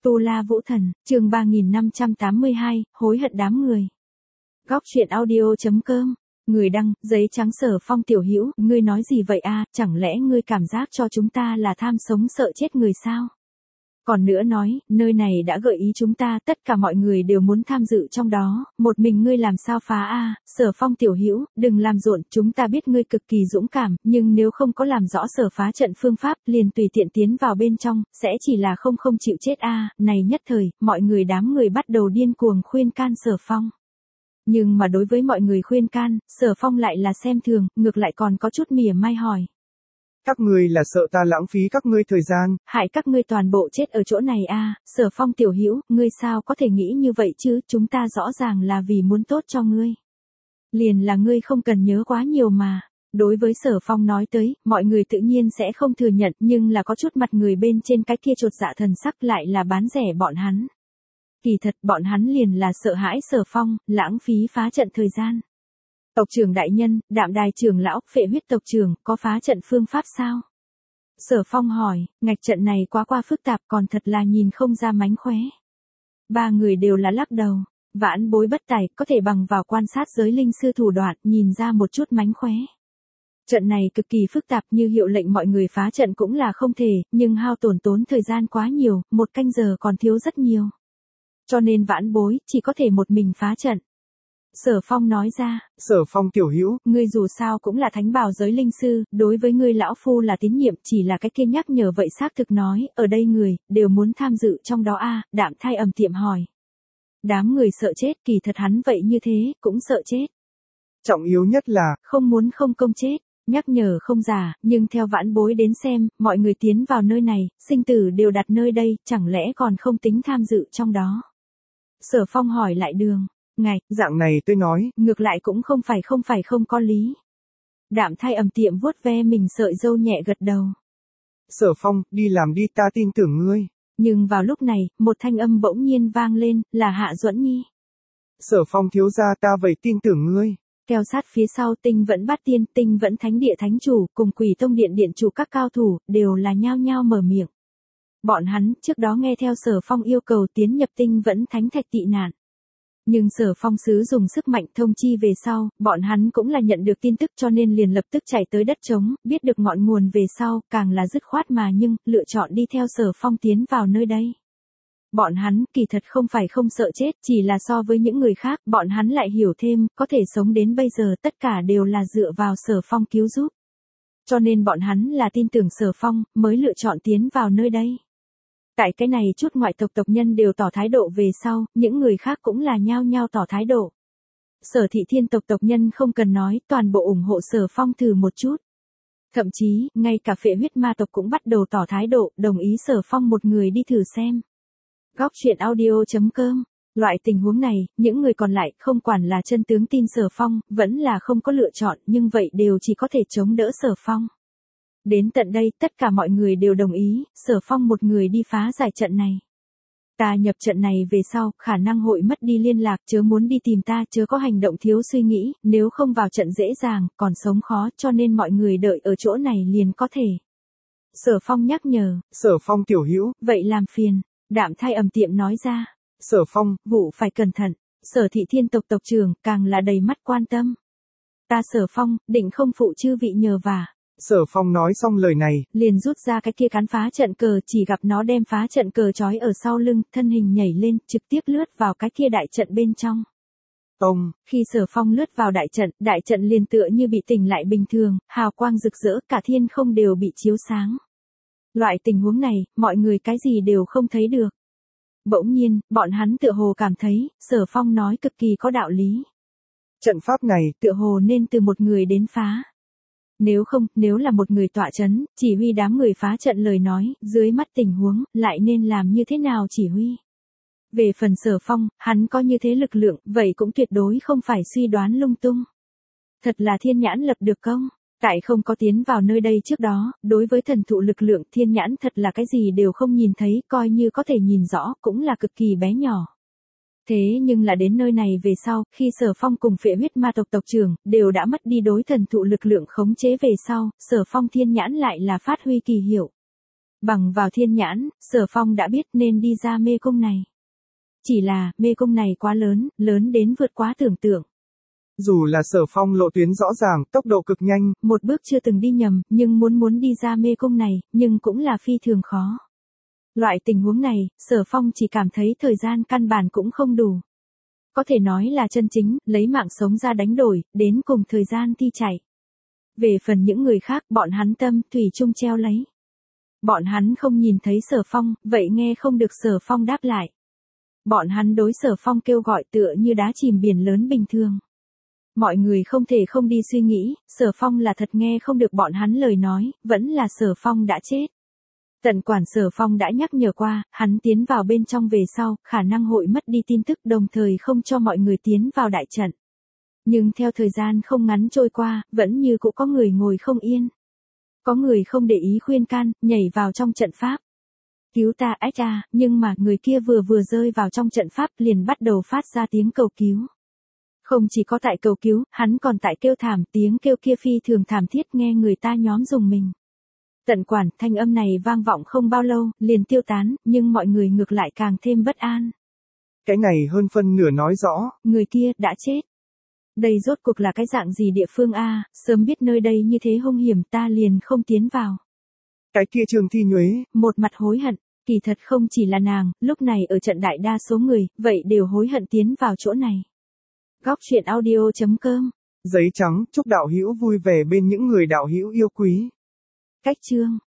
Tu La Vũ Thần, chương 3582, hối hận đám người. Góc truyện audio.com. Người đăng, giấy trắng Sở Phong tiểu hữu, ngươi nói gì vậy a? Chẳng lẽ ngươi cảm giác cho chúng ta là tham sống sợ chết người sao? Còn nữa nói, nơi này đã gợi ý chúng ta, tất cả mọi người đều muốn tham dự trong đó, một mình ngươi làm sao phá a? Sở Phong tiểu hữu, đừng làm rộn, chúng ta biết ngươi cực kỳ dũng cảm, nhưng nếu không có làm rõ sở phá trận phương pháp, liền tùy tiện tiến vào bên trong, sẽ chỉ là không chịu chết a. Này nhất thời, mọi người đám người bắt đầu điên cuồng khuyên can Sở Phong. Nhưng mà đối với mọi người khuyên can, Sở Phong lại là xem thường, ngược lại còn có chút mỉa mai hỏi. Các ngươi là sợ ta lãng phí các ngươi thời gian. Hại các ngươi toàn bộ chết ở chỗ này a. Sở Phong tiểu hữu, ngươi sao có thể nghĩ như vậy chứ, chúng ta rõ ràng là vì muốn tốt cho ngươi. Liền là ngươi không cần nhớ quá nhiều mà. Đối với Sở Phong nói tới, mọi người tự nhiên sẽ không thừa nhận, nhưng là có chút mặt người bên trên cái kia chột dạ thần sắc lại là bán rẻ bọn hắn. Kỳ thật bọn hắn liền là sợ hãi Sở Phong, lãng phí phá trận thời gian. Tộc trưởng đại nhân, Đạm Đài trưởng lão, Phệ Huyết tộc trưởng, có phá trận phương pháp sao? Sở Phong hỏi, ngạch trận này quá phức tạp, còn thật là nhìn không ra mánh khóe. Ba người đều là lắc đầu. Vãn Bối bất tài, có thể bằng vào quan sát giới linh sư thủ đoạn, nhìn ra một chút mánh khóe. Trận này cực kỳ phức tạp, như hiệu lệnh mọi người phá trận cũng là không thể, nhưng hao tốn thời gian quá nhiều, 1 canh giờ còn thiếu rất nhiều. Cho nên Vãn Bối chỉ có thể một mình phá trận. Sở Phong nói ra. Sở Phong tiểu hữu, ngươi dù sao cũng là thánh bảo giới linh sư, đối với ngươi lão phu là tín nhiệm, chỉ là cái kia nhắc nhở vậy xác thực nói, ở đây người đều muốn tham dự trong đó a. Đạm Thai ầm tiệm hỏi. Đám người sợ chết, kỳ thật hắn vậy như thế, cũng sợ chết. Trọng yếu nhất là không muốn không công chết. Nhắc nhở không giả, nhưng theo Vãn Bối đến xem, mọi người tiến vào nơi này, sinh tử đều đặt nơi đây, chẳng lẽ còn không tính tham dự trong đó. Sở Phong hỏi lại đường. Ngạch, dạng này tôi nói, ngược lại cũng không phải không có lý. Đạm Thai ầm tiệm vuốt ve mình sợi râu nhẹ gật đầu. Sở Phong, đi làm đi, ta tin tưởng ngươi. Nhưng vào lúc này, một thanh âm bỗng nhiên vang lên, là Hạ Duẫn Nhi. Sở Phong thiếu gia, ta vậy tin tưởng ngươi. Theo sát phía sau Tinh Vẫn Bát Tiên, Tinh Vẫn Thánh Địa Thánh Chủ, cùng Quỷ Tông Điện Điện Chủ các cao thủ, đều là nhao nhao mở miệng. Bọn hắn, trước đó nghe theo Sở Phong yêu cầu tiến nhập Tinh Vẫn Thánh Thạch tị nạn. Nhưng Sở Phong sứ dùng sức mạnh thông chi về sau, bọn hắn cũng là nhận được tin tức cho nên liền lập tức chạy tới đất trống, biết được ngọn nguồn về sau, càng là dứt khoát mà nhưng, lựa chọn đi theo Sở Phong tiến vào nơi đây. Bọn hắn, kỳ thật không phải không sợ chết, chỉ là so với những người khác, bọn hắn lại hiểu thêm, có thể sống đến bây giờ tất cả đều là dựa vào Sở Phong cứu giúp. Cho nên bọn hắn là tin tưởng Sở Phong, mới lựa chọn tiến vào nơi đây. Tại cái này chút ngoại tộc tộc nhân đều tỏ thái độ về sau, những người khác cũng là nhao nhao tỏ thái độ. Sở Thị Thiên tộc tộc nhân không cần nói, toàn bộ ủng hộ Sở Phong thử một chút. Thậm chí, ngay cả Phệ Huyết ma tộc cũng bắt đầu tỏ thái độ, đồng ý Sở Phong một người đi thử xem. Góc truyện audio.com. Loại tình huống này, những người còn lại không quản là chân tướng tin Sở Phong, vẫn là không có lựa chọn, nhưng vậy đều chỉ có thể chống đỡ Sở Phong. Đến tận đây, tất cả mọi người đều đồng ý, Sở Phong một người đi phá giải trận này. Ta nhập trận này về sau, khả năng hội mất đi liên lạc, chớ muốn đi tìm ta, chớ có hành động thiếu suy nghĩ, nếu không vào trận dễ dàng, còn sống khó, cho nên mọi người đợi ở chỗ này liền có thể. Sở Phong nhắc nhở. Sở Phong tiểu hữu, vậy làm phiền. Đạm Thai ầm tiệm nói ra. Sở Phong, vụ phải cẩn thận. Sở Thị Thiên tộc tộc trưởng càng là đầy mắt quan tâm. Ta Sở Phong, định không phụ chư vị nhờ vả. Sở Phong nói xong lời này, liền rút ra cái kia cán phá trận cờ, chỉ gặp nó đem phá trận cờ trói ở sau lưng, thân hình nhảy lên, trực tiếp lướt vào cái kia đại trận bên trong. Ông, khi Sở Phong lướt vào đại trận liền tựa như bị tỉnh lại bình thường, hào quang rực rỡ, cả thiên không đều bị chiếu sáng. Loại tình huống này, mọi người cái gì đều không thấy được. Bỗng nhiên, bọn hắn tựa hồ cảm thấy, Sở Phong nói cực kỳ có đạo lý. Trận pháp này, tựa hồ nên từ một người đến phá. Nếu là một người tọa chấn, chỉ huy đám người phá trận lời nói, dưới mắt tình huống, lại nên làm như thế nào chỉ huy. Về phần Sở Phong, hắn có như thế lực lượng, vậy cũng tuyệt đối không phải suy đoán lung tung. Thật là thiên nhãn lập được công. Tại không có tiến vào nơi đây trước đó, đối với thần thụ lực lượng thiên nhãn thật là cái gì đều không nhìn thấy, coi như có thể nhìn rõ, cũng là cực kỳ bé nhỏ. Thế nhưng là đến nơi này về sau, khi Sở Phong cùng Phệ Huyết ma tộc tộc trưởng, đều đã mất đi đối thần thụ lực lượng khống chế về sau, Sở Phong thiên nhãn lại là phát huy kỳ hiệu. Bằng vào thiên nhãn, Sở Phong đã biết nên đi ra mê cung này. Chỉ là, mê cung này quá lớn, lớn đến vượt quá tưởng tượng. Dù là Sở Phong lộ tuyến rõ ràng, tốc độ cực nhanh, Một bước chưa từng đi nhầm, nhưng muốn đi ra mê cung này, nhưng cũng là phi thường khó. Loại tình huống này, Sở Phong chỉ cảm thấy thời gian căn bản cũng không đủ. Có thể nói là chân chính, lấy mạng sống ra đánh đổi, đến cùng thời gian thi chạy. Về phần những người khác, bọn hắn tâm, thủy chung treo lấy. Bọn hắn không nhìn thấy Sở Phong, vậy nghe không được Sở Phong đáp lại. Bọn hắn đối Sở Phong kêu gọi tựa như đá chìm biển lớn bình thường. Mọi người không thể không đi suy nghĩ, Sở Phong là thật nghe không được bọn hắn lời nói, vẫn là Sở Phong đã chết. Tận quản Sở Phong đã nhắc nhở qua, hắn tiến vào bên trong về sau, khả năng hội mất đi tin tức đồng thời không cho mọi người tiến vào đại trận. Nhưng theo thời gian không ngắn trôi qua, vẫn như cũng có người ngồi không yên. Có người không để ý khuyên can, nhảy vào trong trận pháp. Cứu ta ách à, nhưng mà người kia vừa rơi vào trong trận pháp liền bắt đầu phát ra tiếng cầu cứu. Không chỉ có tại cầu cứu, hắn còn tại kêu thảm, tiếng kêu kia phi thường thảm thiết nghe người ta nhóm dùng mình. Tận quản, thanh âm này vang vọng không bao lâu, liền tiêu tán, nhưng mọi người ngược lại càng thêm bất an. Cái này hơn phân nửa nói rõ, người kia đã chết. Đây rốt cuộc là cái dạng gì địa phương a? Sớm biết nơi đây như thế hung hiểm ta liền không tiến vào. Cái kia Trường Thi Nhuế, một mặt hối hận, kỳ thật không chỉ là nàng, lúc này ở trận đại đa số người, vậy đều hối hận tiến vào chỗ này. Góc truyện audio.com. Giấy trắng, chúc đạo hữu vui vẻ bên những người đạo hữu yêu quý. Cách chương